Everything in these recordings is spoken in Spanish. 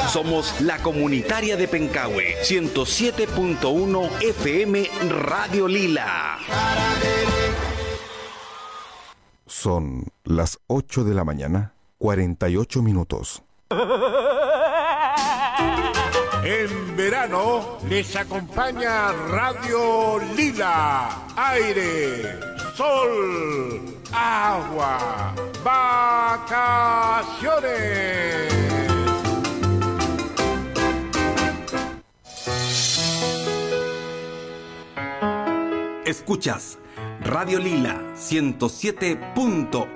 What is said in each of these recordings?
Somos la comunitaria de Pencahue, 107.1 FM Radio Lila. Son las 8 de la mañana, 48 minutos. En verano les acompaña Radio Lila. Aire, sol, agua, vacaciones. Escuchas Radio Lila 107.1.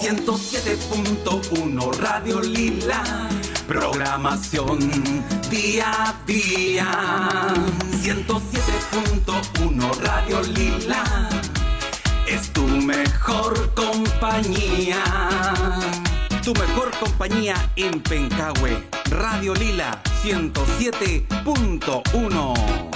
107.1 Radio Lila. Programación día a día. 107.1 Radio Lila. Es tu mejor compañía. Tu mejor compañía en Pencahue. Radio Lila 107.1.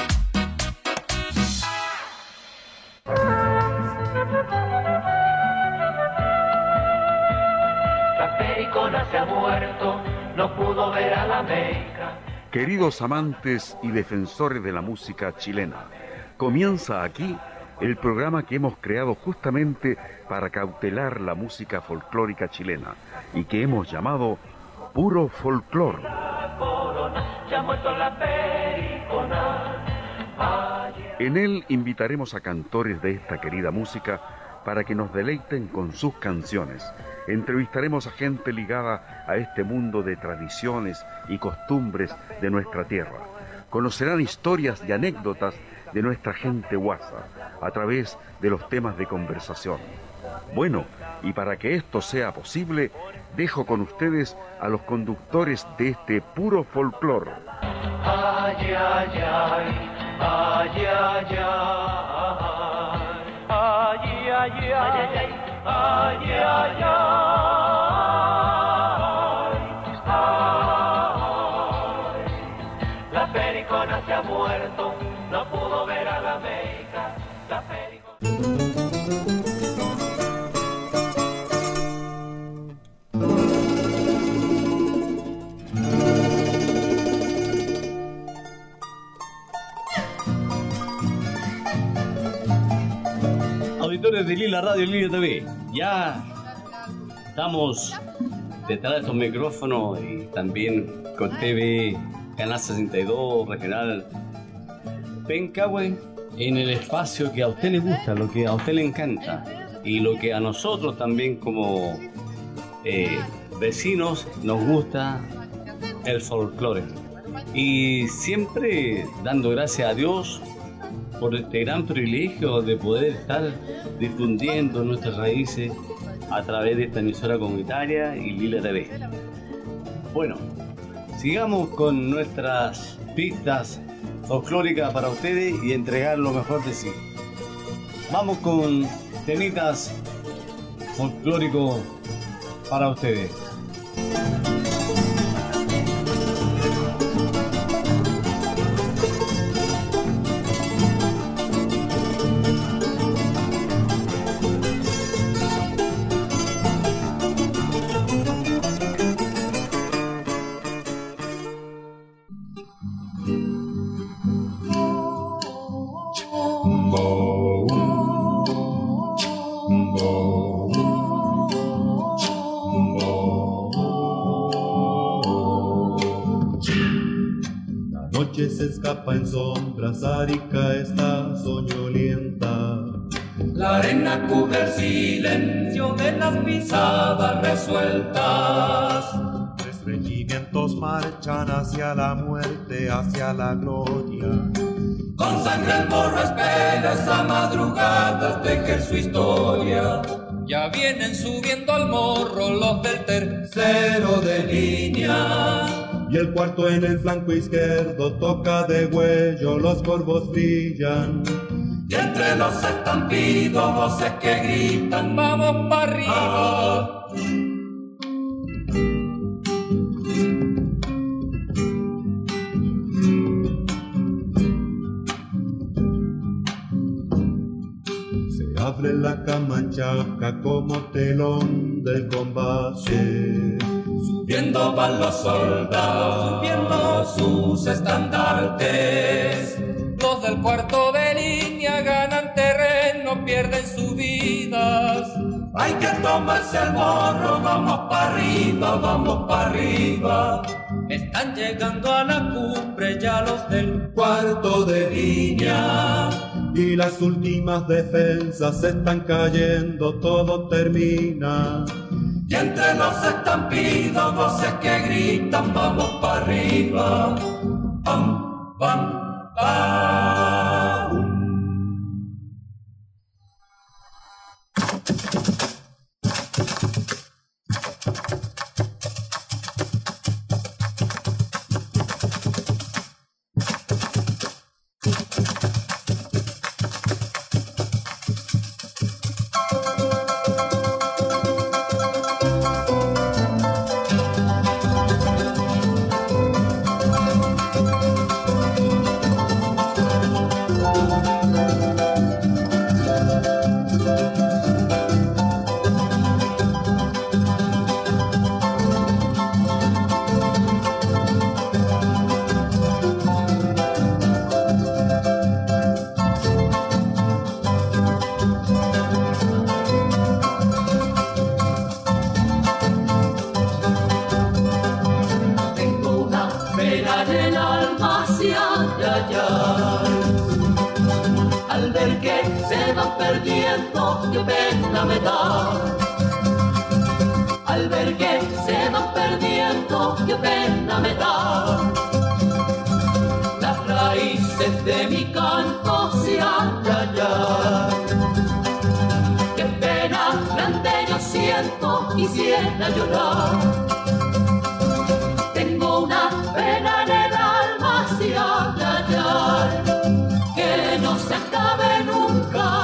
La pericona se ha muerto, no pudo ver a la Meca. Queridos amantes y defensores de la música chilena, comienza aquí el programa que hemos creado justamente para cautelar la música folclórica chilena y que hemos llamado Puro Folclor. En él invitaremos a cantores de esta querida música para que nos deleiten con sus canciones. Entrevistaremos a gente ligada a este mundo de tradiciones y costumbres de nuestra tierra. Conocerán historias y anécdotas de nuestra gente guasa a través de los temas de conversación. Bueno, y para que esto sea posible, dejo con ustedes a los conductores de este Puro Folclor. Ay, ay, ay, ay, ay, ay, ay, ay, ay, ay, ay. La pericona se ha muerto, no pudo ver a la Meca. La pericona... Auditores de Lila Radio, Lila TV, ya estamos detrás de estos micrófonos y también con TV Canal 62 Regional Pencahue, en el espacio que a usted le gusta, lo que a usted le encanta y lo que a nosotros también como vecinos nos gusta, el folclore. Y siempre dando gracias a Dios por este gran privilegio de poder estar difundiendo nuestras raíces a través de esta emisora comunitaria y Lila TV. Bueno, sigamos con nuestras pistas folclóricas para ustedes y entregar lo mejor de sí. Vamos con temitas folclóricos para ustedes. Se escapa en sombras, Arica está soñolienta. La arena cubre el silencio de las pisadas resueltas. 3 regimientos marchan hacia la muerte, hacia la gloria. Con sangre el morro espera esa madrugada, tejer su historia. Ya vienen subiendo al morro los del tercero de línea. Y el cuarto en el flanco izquierdo toca de huello, los corvos brillan. Y entre los estampidos voces que gritan, vamos para arriba. Se abre la camanchaca como telón del combate. Subiendo subiendo van los soldados, subiendo sus estandartes. Los del cuarto de línea ganan terreno, pierden sus vidas. Hay que tomarse el morro, vamos para arriba, vamos para arriba. Están llegando a la cumbre ya los del cuarto de línea. Y las últimas defensas están cayendo, todo termina. Y entre los estampidos, voces que gritan, vamos para arriba. Pam, pam, pam. Qué pena me da al ver que se van perdiendo, qué pena me da. Las raíces de mi canto se hallan. Qué pena grande yo siento, quisiera llorar. Tengo una pena en el alma se hallan, que no se acabe nunca.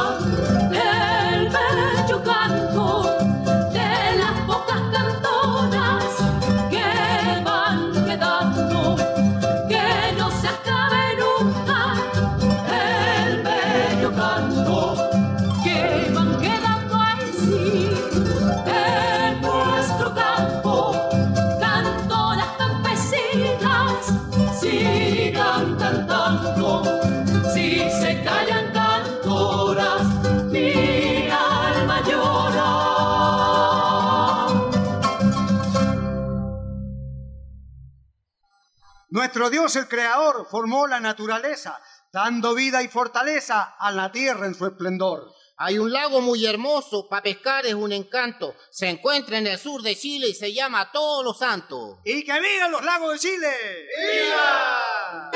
Nuestro Dios, el Creador, formó la naturaleza, dando vida y fortaleza a la tierra en su esplendor. Hay un lago muy hermoso, para pescar es un encanto. Se encuentra en el sur de Chile y se llama Todos los Santos. ¡Y que vivan los lagos de Chile! ¡Viva!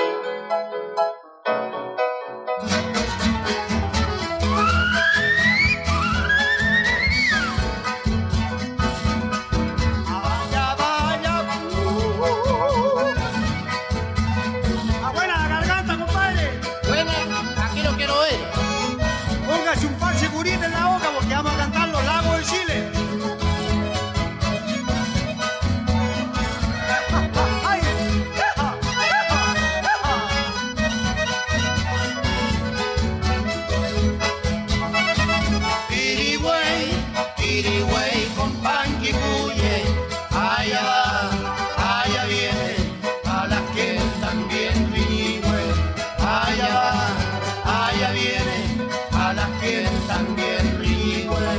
En la boca porque vamos a cantar los lagos de Chile. ¡Ay! Pirigüey con panquicuye, allá va, allá viene, a las que también pirigüey, allá va, allá viene, a las que también pirigüey.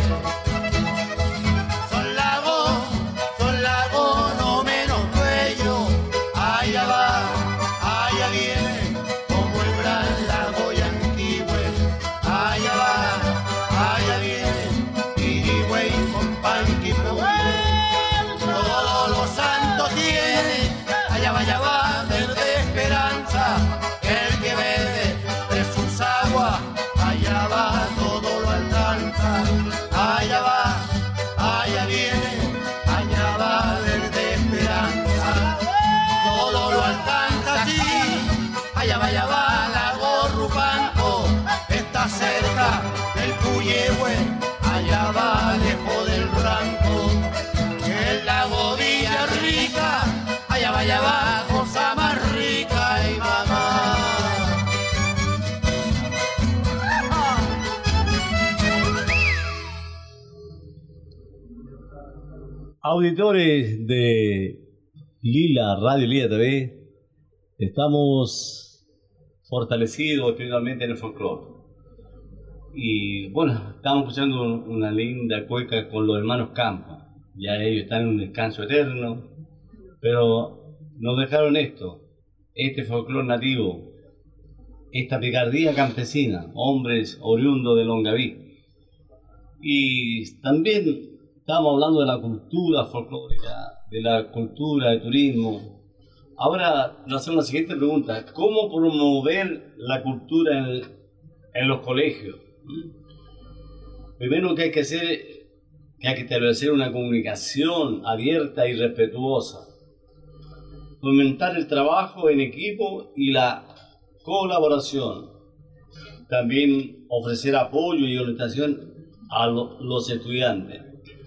Son lagos, no menos bello, allá va, allá viene, como el gran lago Yanquihue, allá va, allá viene. Con panquicuye, todos los santos tienen, allá va, verde esperanza, el que bebe de sus aguas, allá va, todo lo alcanza, allá va, allá viene, allá va, verde esperanza, todo lo alcanza, sí, allá va, lago Rupanco, está cerca del Cuyehue, allá va, lejos del ranco, el lago Villarrica, allá va, cosa más rica y mamá. Auditores de Lila, Radio Lila TV, estamos fortalecidos espiritualmente en el folclore. Y bueno, estamos escuchando una linda cueca con los hermanos Campos. Ya ellos están en un descanso eterno, pero nos dejaron este folclore nativo, esta picardía campesina, hombres oriundos de Longaví. Y también estamos hablando de la cultura folclórica, de la cultura de turismo. Ahora nos hacemos la siguiente pregunta: ¿cómo promover la cultura en los colegios? Primero que hay que establecer una comunicación abierta y respetuosa, fomentar el trabajo en equipo y la colaboración, también ofrecer apoyo y orientación a los estudiantes,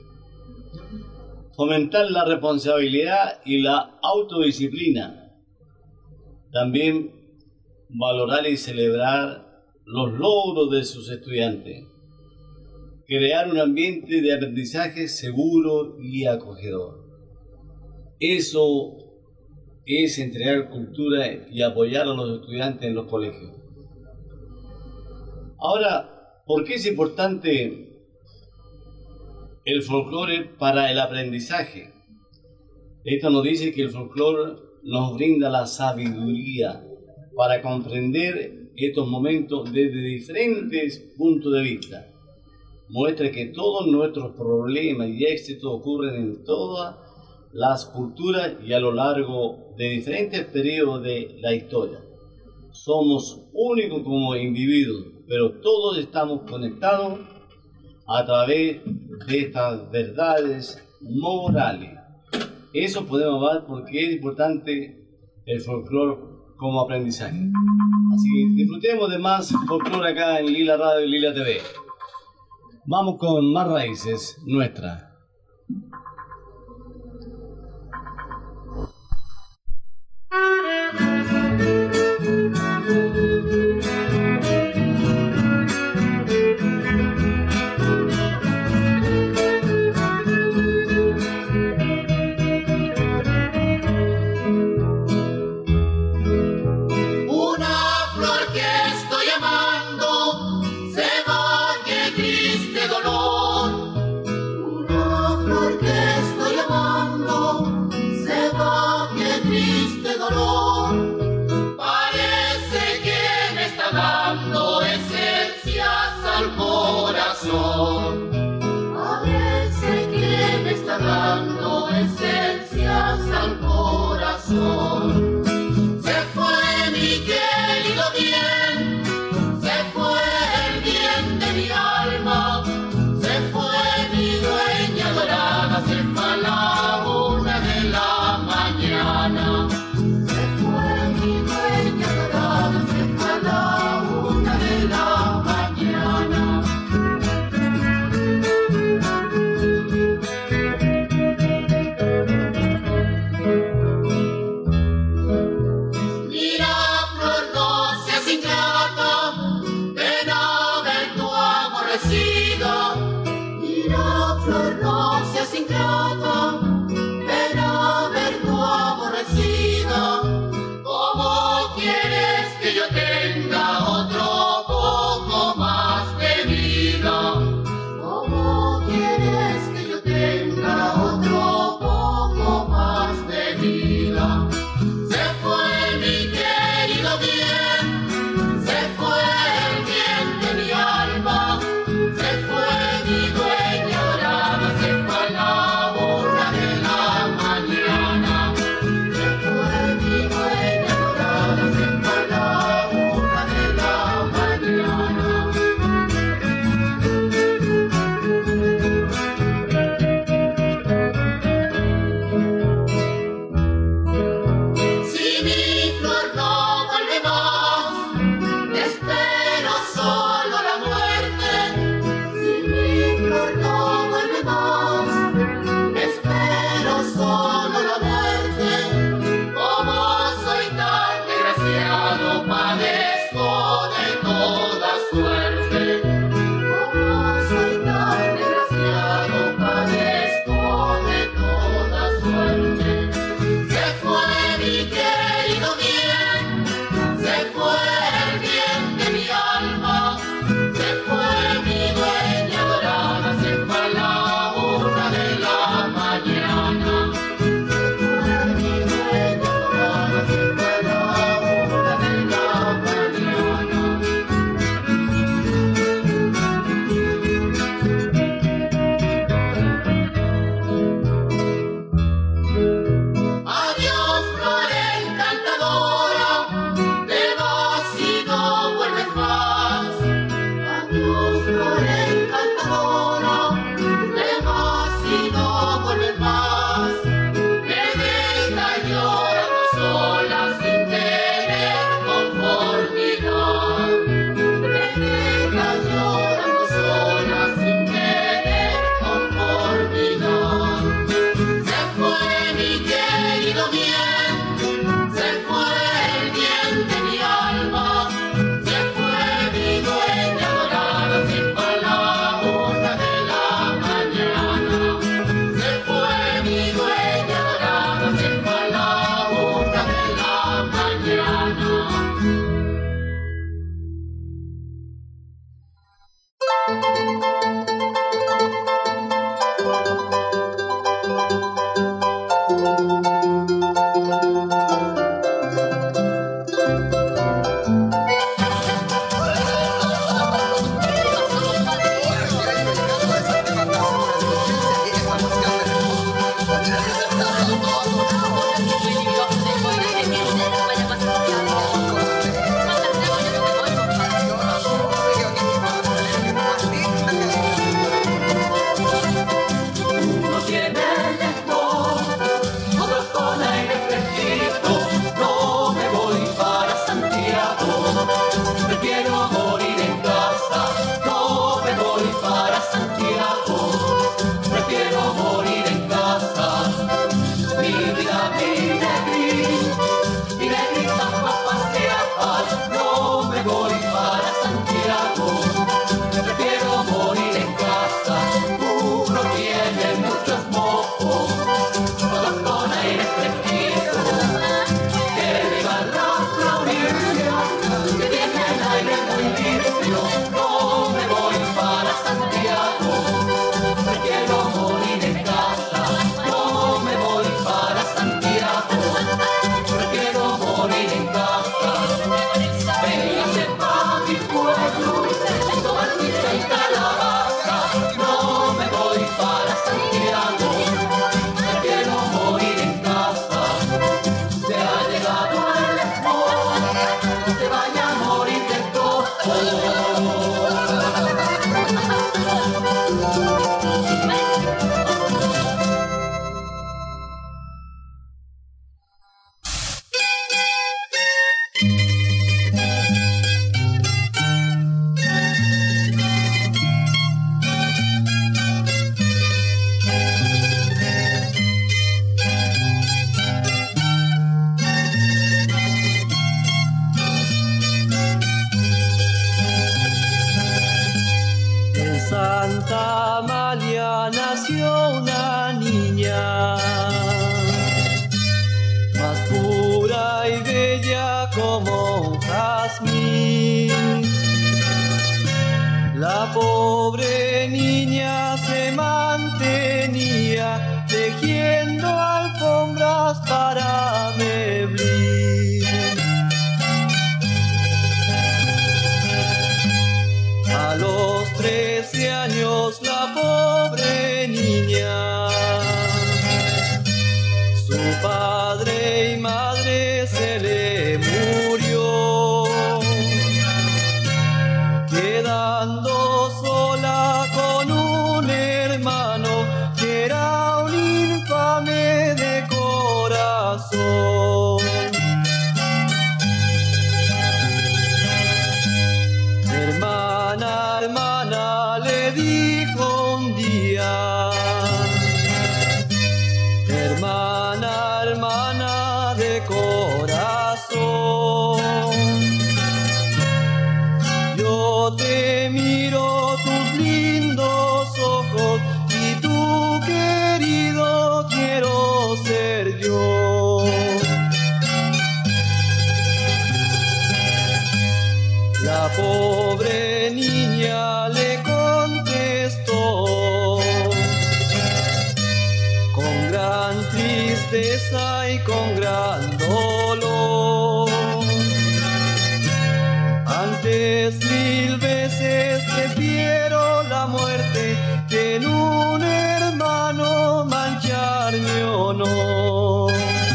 fomentar la responsabilidad y la autodisciplina, también valorar y celebrar los logros de sus estudiantes, crear un ambiente de aprendizaje seguro y acogedor. Eso es entregar cultura y apoyar a los estudiantes en los colegios. Ahora, ¿por qué es importante el folclore para el aprendizaje? Esto nos dice que el folclore nos brinda la sabiduría para comprender estos momentos desde diferentes puntos de vista. Muestra que todos nuestros problemas y éxitos ocurren en todas las culturas y a lo largo de diferentes periodos de la historia. Somos únicos como individuos, pero todos estamos conectados a través de estas verdades morales. Eso podemos ver porque es importante el folclore como aprendizaje. Así que disfrutemos de más folclore acá en Lila Radio y Lila TV. Vamos con más raíces nuestras. A veces que me está dando esencias al corazón. Se fue mi querido bien, se fue el bien de mi alma, se fue mi dueña dorada, se fue a la 1 de la mañana. Se fue mi dueña dorada, se fue a la 1 de la mañana. como un jazmín. La pobre niña se mantenía tejiendo alfombras para Meblín. A los 13 años la pobre niña, su padre y madre se le murió, quedando sola con un hermano que era un infame de corazón. Hermana, hermana, le dijo un día, hermana, hermana de corazón, yo te miro tus lindos ojos y tú, querido, quiero ser yo. La pobre niña le contestó con gran tristeza y con gran dolor: antes 1000 veces prefiero la muerte que en un hermano manchar mi honor.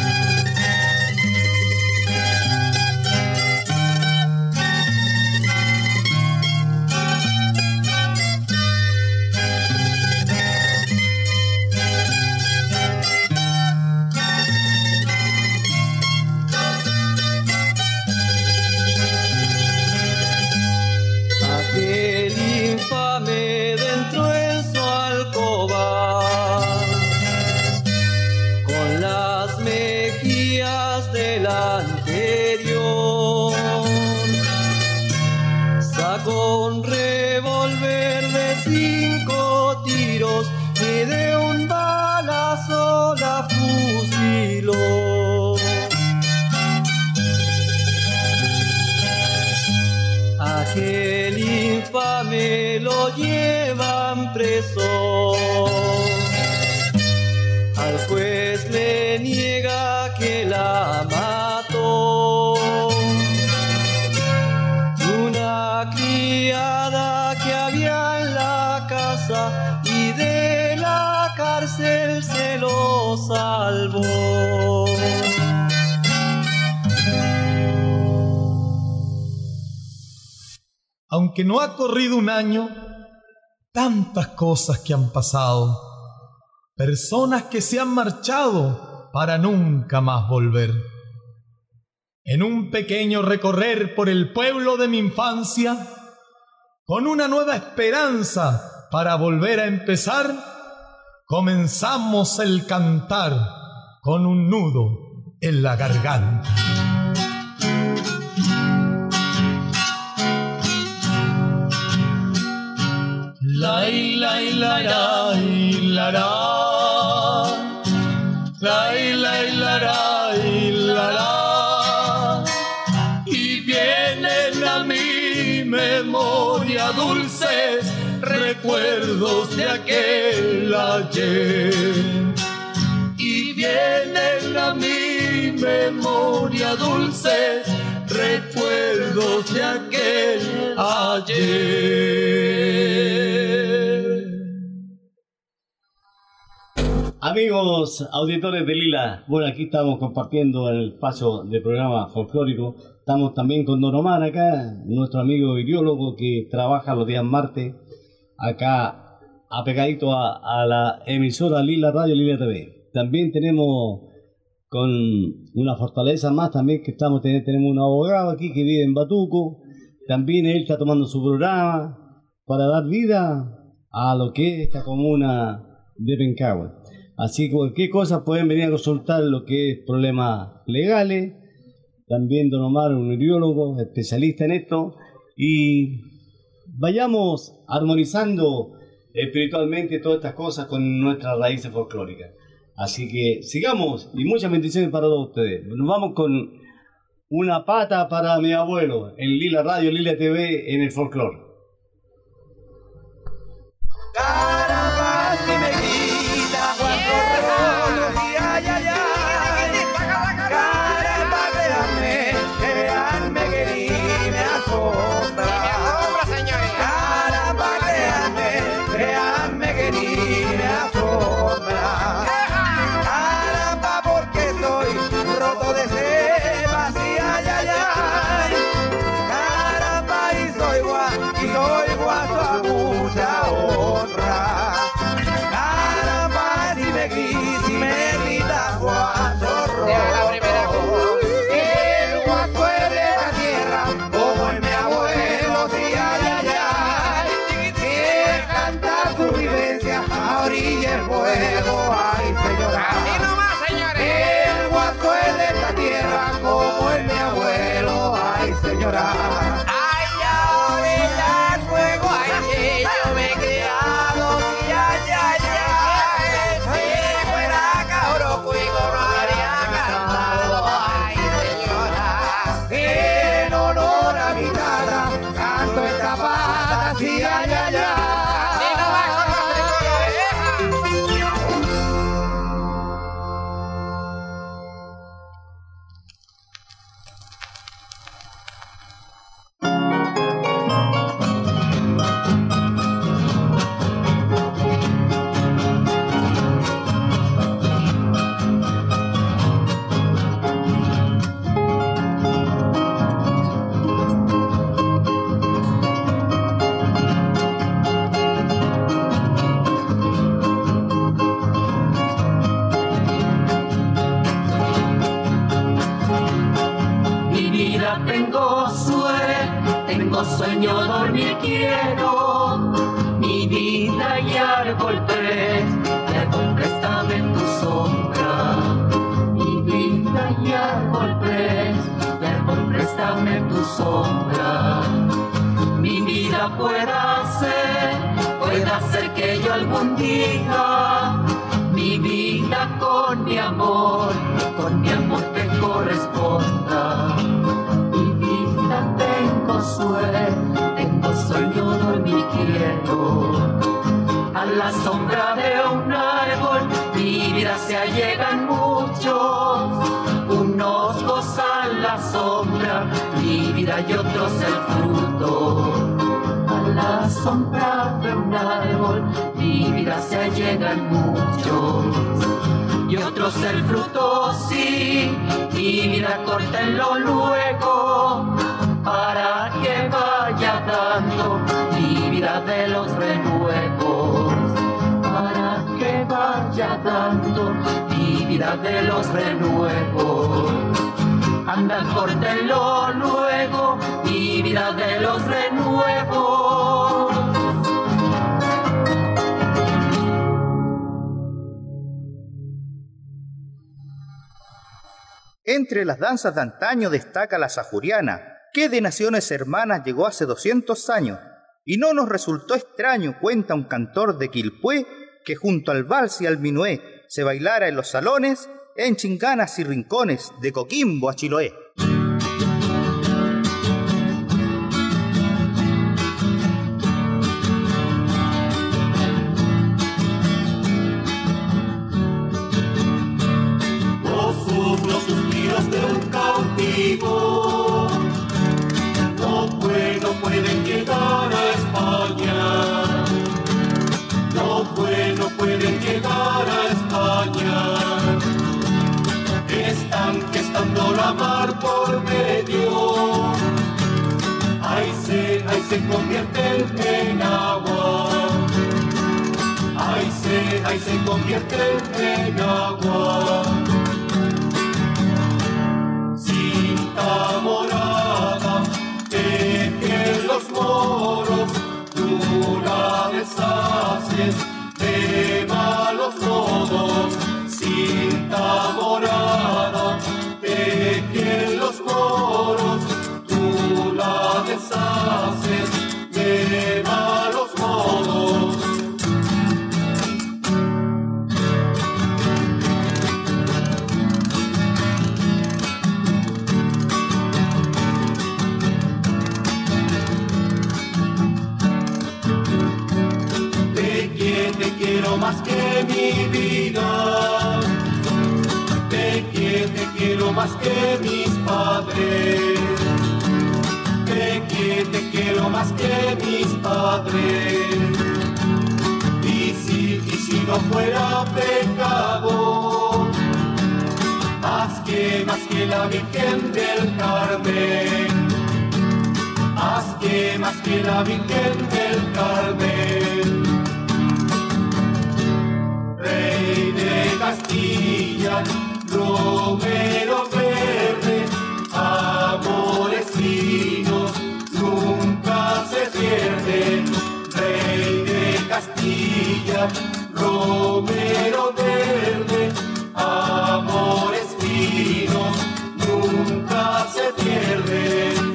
Aquel infame dentro en su alcoba, con las mejillas del anterior, sacó un revólver de 5 tiros y de un balazo la fusiló. Aquel infame lo llevan preso, al juez le niega que la mató. Una criada que había en la casa y de la cárcel se lo salvó. Aunque no ha corrido un año, tantas cosas que han pasado, personas que se han marchado para nunca más volver. En un pequeño recorrer por el pueblo de mi infancia, con una nueva esperanza para volver a empezar, comenzamos el cantar con un nudo en la garganta. La la la la la la la, y vienen a mi memoria dulces recuerdos de aquel ayer. Y vienen a mi memoria dulces recuerdos de aquel ayer. Amigos auditores de Lila, bueno, aquí estamos compartiendo el espacio del programa folclórico. Estamos también con Don Omar acá, nuestro amigo ideólogo que trabaja los días martes acá apegadito a la emisora Lila Radio, Lila TV. También tenemos con una fortaleza más también que tenemos un abogado aquí que vive en Batuco. También él está tomando su programa para dar vida a lo que es esta comuna de Pencahue. Así que cualquier cosa pueden venir a consultar lo que es problemas legales. También Don Omar, un neuriólogo especialista en esto. Y vayamos armonizando espiritualmente todas estas cosas con nuestras raíces folclóricas. Así que sigamos y muchas bendiciones para todos ustedes. Nos vamos con Una pata para mi abuelo, en Lila Radio, Lila TV, en el folclore. Caramba, si me grita cuatro rollos y ay, ay, ay. Caramba, créanme que ni me asombra. Caramba, créanme que ni me asombra. Caramba, porque soy roto de cepas y ay, ay, ay. Caramba, y soy guaso a mucha honra. Caramba, si me grita guaso rojo. El guaso es de la tierra, como es mi abuelo, sí, ay, ay, ay. Que canta su vivencia a orilla el fuego, ay, señora. Así nomás, señores. El guaso es de esta tierra, como es mi abuelo, ay, señora. Ay, ahorita el fuego, ay, sí, yo me he criado, sí, ay, ay, ay. Si fuera cabroco y no habría cantado, ay, señora. En honor a mi tata, canto esta pata, sí, ay, ay, ay. Sueño, dormir quiero, mi vida y árbol préstame tu sombra. Mi vida y árbol préstame tu sombra. Mi vida pueda ser que yo algún día, mi vida con mi amor te corresponda. Tengo sueño, dormir quiero. A la sombra de un árbol mi vida se allegan muchos. Unos gozan la sombra, mi vida y otros el fruto. A la sombra de un árbol mi vida se allegan muchos. Y otros el fruto, sí, mi vida córtenlo luego, para que vaya dando mi vida de los renuevos, para que vaya dando mi vida de los renuevos. Anda, córtenlo luego, mi vida de los renuevos. Entre las danzas de antaño destaca la sajuriana, que de naciones hermanas llegó hace 200 años, y no nos resultó extraño, cuenta un cantor de Quilpué, que junto al vals y al minué se bailara en los salones, en chinganas y rincones de Coquimbo a Chiloé. Los suspiros de un cautivo no pueden llegar a España, no pueden llegar a España. Estando la mar por medio, ahí se convierten en agua, ahí se convierten en agua. Cinta morada tejen los moros, tú la deshaces de malos modos. Cinta morada tejen los moros, tú la deshaces de malos modos. más que mis padres. Te quiero más que mis padres. Y si no fuera pecado, más que la Virgen del Carmen, más que la Virgen del Carmen. Rey de Castilla, Romero verde, amores finos, nunca se pierde. Rey de Castilla, Romero verde, amores finos, nunca se pierden.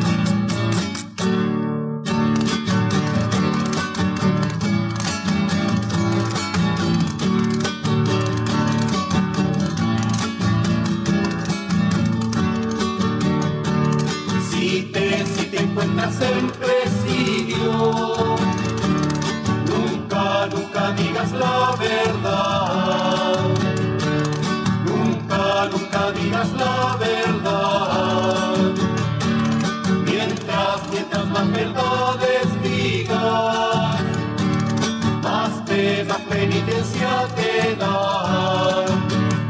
Si te encuentras en presidio, nunca digas la verdad. Nunca digas la verdad. Mientras más verdades digas, más penitencia te dan.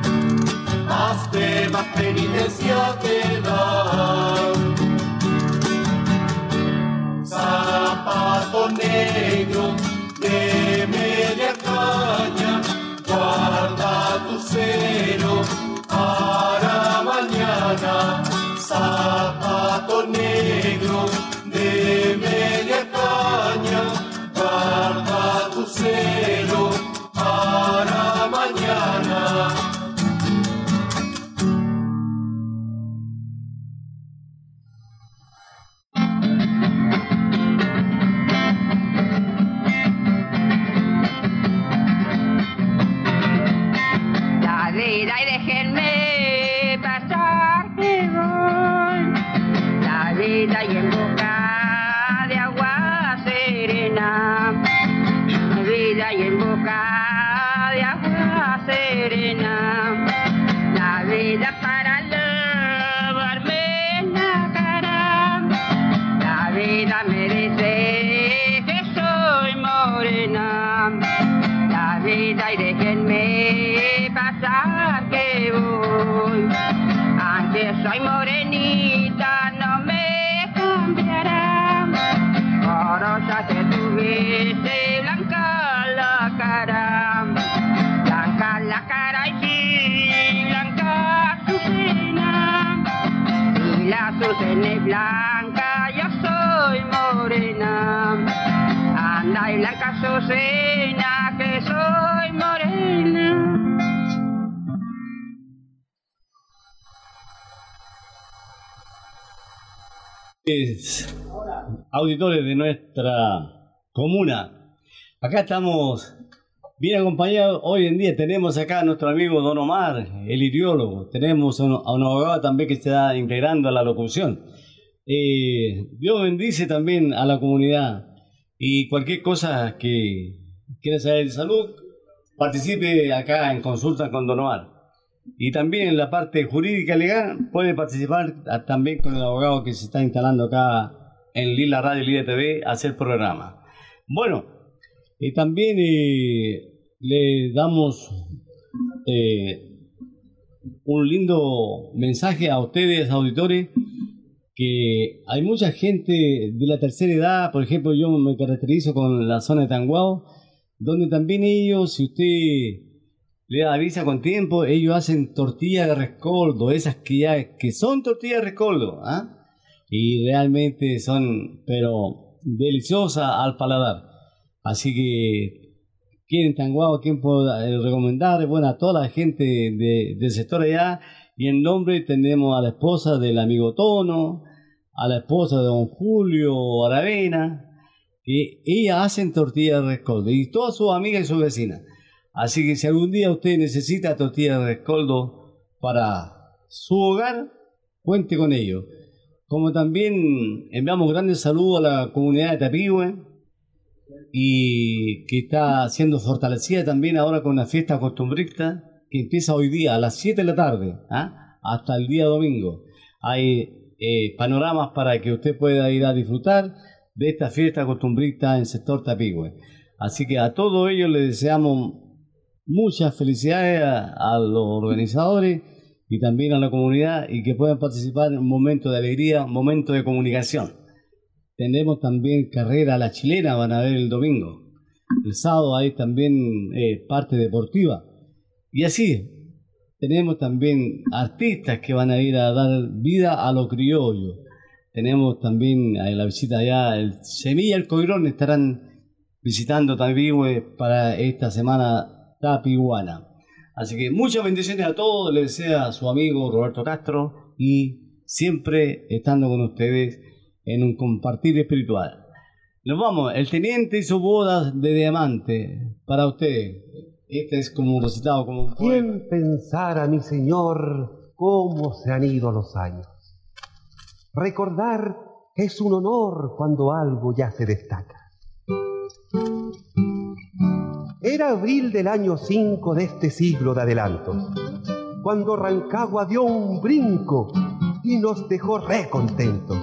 Más penitencia te dan. Zapato negro de media caña, guarda tu cero para mañana. Zapato negro de media caña, guarda tu cero para mañana. Y déjenme pasar que voy la vida y en boca de agua serena, la vida y en boca de agua serena, la vida para lavarme la cara, la vida merece que soy morena, la vida y déjenme pasar que voy, aunque soy morenita no me cambiará, corosa que tuviese blanca la cara y sí, blanca Azucena, y la Azucena es blanca, yo soy morena, anda y blanca Azucena que soy morena. Auditores de nuestra comuna, acá estamos bien acompañados. Hoy en día tenemos acá a nuestro amigo Don Omar, el iriólogo. Tenemos a un abogado también que se está integrando a la locución. Dios bendice también a la comunidad, y cualquier cosa que quiera saber de salud, participe acá en Consulta con Don Omar. Y también en la parte jurídica legal puede participar también con el abogado que se está instalando acá en Lila Radio y Lila TV a hacer programa. Bueno, también le damos un lindo mensaje a ustedes, auditores, que hay mucha gente de la tercera edad. Por ejemplo, yo me caracterizo con la zona de Tanguao, donde también ellos, si usted le avisa con tiempo, ellos hacen tortillas de rescoldo, esas que son tortillas de rescoldo, ¿ah? Y realmente son, pero deliciosas al paladar. Así que, ¿quién Tanguao, quién puedo recomendar? Bueno, a toda la gente del sector allá, y en nombre tenemos a la esposa del amigo Tono, a la esposa de don Julio Aravena, que ellas hacen tortillas de rescoldo, y todas sus amigas y sus vecinas. Así que si algún día usted necesita tortillas de rescoldo para su hogar, cuente con ello. Como también enviamos grandes saludos a la comunidad de Tapigüe, y que está siendo fortalecida también ahora con la fiesta costumbrista que empieza hoy día a las 7 de la tarde, ¿ah? hasta el día domingo. Hay panoramas para que usted pueda ir a disfrutar de esta fiesta costumbrista en sector Tapigüe. Así que a todos ellos les deseamos muchas felicidades a los organizadores y también a la comunidad, y que puedan participar en un momento de alegría, un momento de comunicación. Tenemos también carrera a la chilena, van a ver el domingo. El sábado hay también parte deportiva. Y así, tenemos también artistas que van a ir a dar vida a los criollos. Tenemos también la visita allá, el Semilla y el Coirón estarán visitando Tapigüe para esta semana tapiguana. Así que muchas bendiciones a todos, les desea su amigo Roberto Castro, y siempre estando con ustedes en un compartir espiritual. Nos vamos, el teniente hizo bodas de diamante para ustedes. Este es como un recitado, como un poema. ¿Quién pensara, mi señor, cómo se han ido los años? Recordar es un honor cuando algo ya se destaca. Era abril del año 5 de este siglo de adelantos, cuando Rancagua dio un brinco y nos dejó recontentos.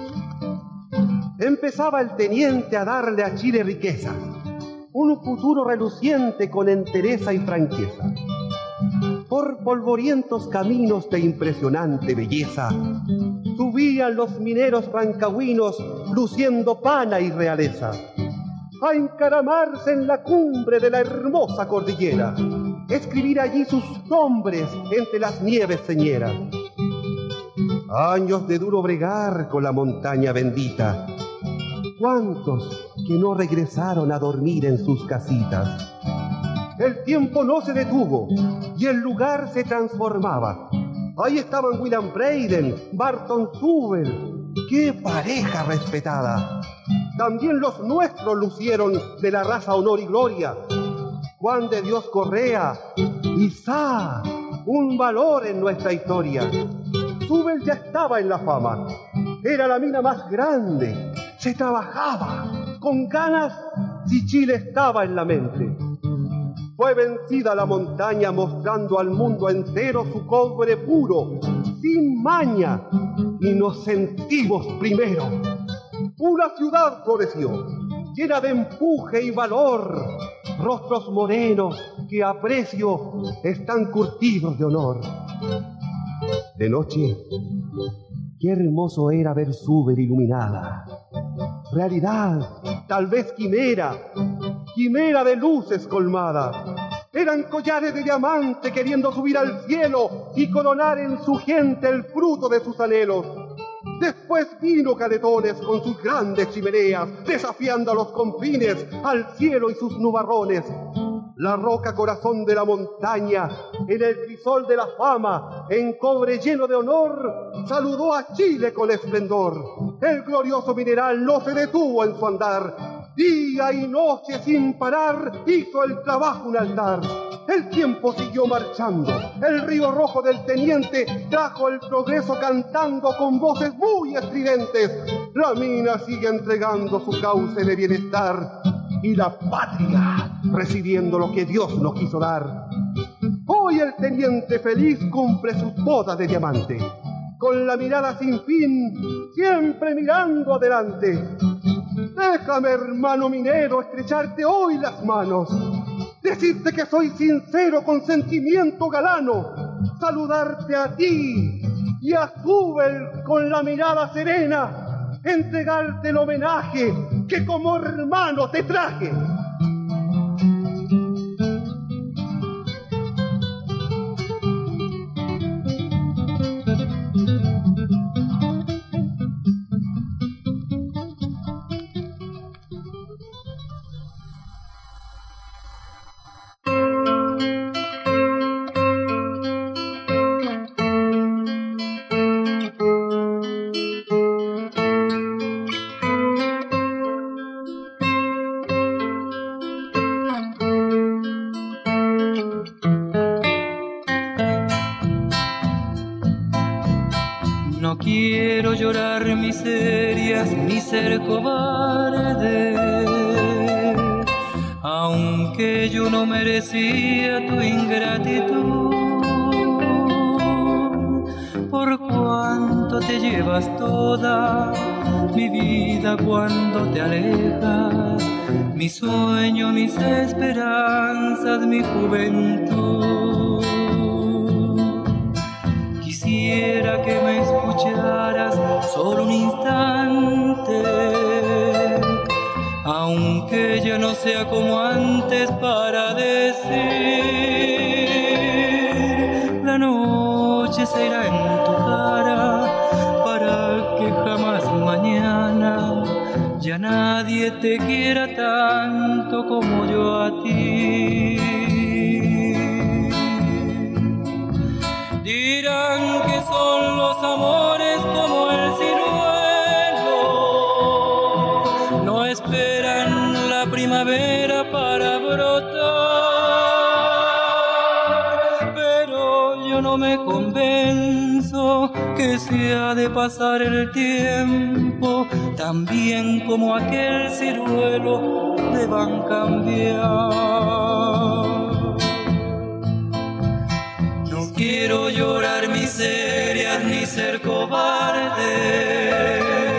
Empezaba el teniente a darle a Chile riqueza, un futuro reluciente con entereza y franqueza. Por polvorientos caminos de impresionante belleza, subían los mineros rancagüinos luciendo pana y realeza, a encaramarse en la cumbre de la hermosa cordillera, escribir allí sus nombres entre las nieves señeras. Años de duro bregar con la montaña bendita, cuántos que no regresaron a dormir en sus casitas. El tiempo no se detuvo y el lugar se transformaba. Ahí estaban William Breiden, Barton Subel, qué pareja respetada. También los nuestros lucieron de la raza honor y gloria. Juan de Dios Correa, Isá, un valor en nuestra historia. Subel ya estaba en la fama, era la mina más grande, se trabajaba con ganas si Chile estaba en la mente. Fue vencida la montaña mostrando al mundo entero su cobre puro, sin maña, y nos sentimos primero. Una ciudad floreció, llena de empuje y valor, rostros morenos que a precio están curtidos de honor. De noche, qué hermoso era ver Subel iluminada. Realidad, tal vez quimera de luces colmada. Eran collares de diamante queriendo subir al cielo y coronar en su gente el fruto de sus anhelos. Después vino Caletones con sus grandes chimeneas, desafiando a los confines, al cielo y sus nubarrones. La roca corazón de la montaña, en el crisol de la fama, en cobre lleno de honor, saludó a Chile con esplendor. El glorioso mineral no se detuvo en su andar. Día y noche sin parar hizo el trabajo un altar. El tiempo siguió marchando. El río rojo del teniente trajo el progreso cantando con voces muy estridentes. La mina sigue entregando su cauce de bienestar y la patria recibiendo lo que Dios nos quiso dar. Hoy el teniente feliz cumple sus bodas de diamante, con la mirada sin fin, siempre mirando adelante. Déjame, hermano minero, estrecharte hoy las manos, decirte que soy sincero con sentimiento galano, saludarte a ti y a Subel con la mirada serena, entregarte el homenaje que como hermano te traje. No quiero llorar miserias ni ser cobarde, aunque yo no merecía tu ingratitud. cuánto te llevas toda mi vida cuando te alejas, mi sueño, mis esperanzas, mi juventud. Quisiera que me escucharas solo un instante, aunque ya no sea como antes para decir, la noche se irá en tu cara para que jamás mañana ya nadie te quiera tanto como yo a ti. Dirán que son los amores como el ciruelo, no esperan la primavera para brotar, pero yo no me convenzo que se ha de pasar el tiempo, también como aquel ciruelo deban cambiar. No quiero llorar miserias ni ser cobarde,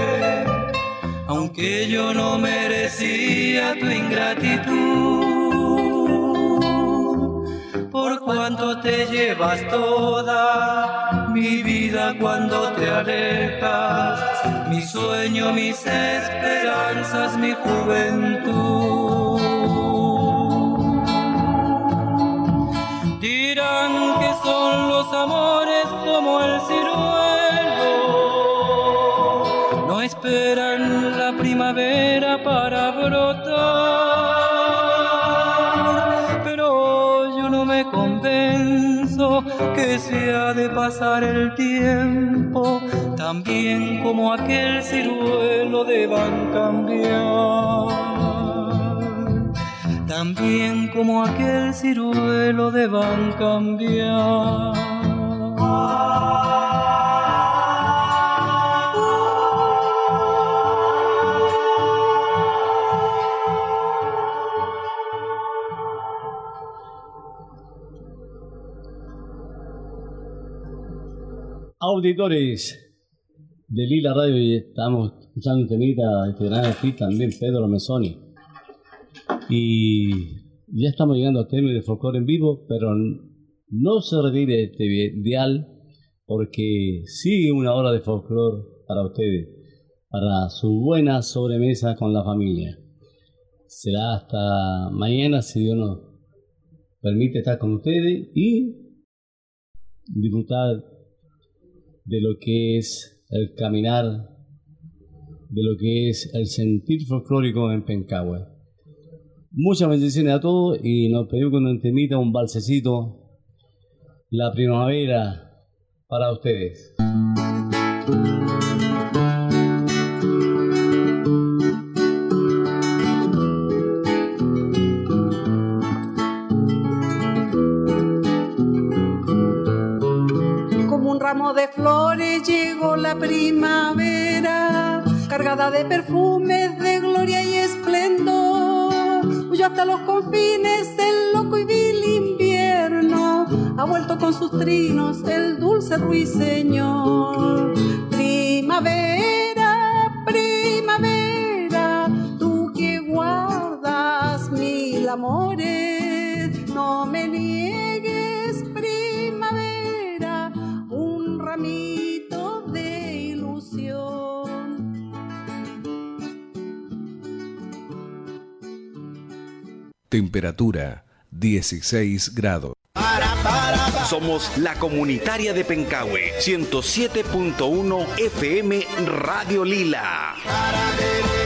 aunque yo no merecía tu ingratitud, por cuanto te llevas toda mi vida cuando te alejas, mi sueño, mis esperanzas, mi juventud. Dirán que son los amores como el ciruelo, no esperan la primavera para brotar, pero yo no me convenzo que se ha de pasar el tiempo, también como aquel ciruelo deban cambiar. También como aquel ciruelo deban cambiar. Auditores de Lila Radio, y estamos escuchando un temita, este gran artista también, Pedro Mesoni. Y ya estamos llegando al término de folclore en vivo, pero no se retire este dial, porque sigue una hora de folclore para ustedes, para su buena sobremesa con la familia. Será hasta mañana, si Dios nos permite estar con ustedes y disfrutar de lo que es el caminar, de lo que es el sentir folclórico en Pencahue. Muchas bendiciones a todos y nos pedimos con un temita, un balsecito, la primavera para ustedes. Como un ramo de flores llegó la primavera, cargada de perfumes, de gloria y esplendor. Huyó hasta los confines el loco y vil invierno, ha vuelto con sus trinos el dulce ruiseñor. Primavera, primavera, tú que guardas mil amores, no me niegues, primavera, un ramito de ilusión. Temperatura 16 grados. Somos la comunitaria de Pencahue, 107.1 FM Radio Lila.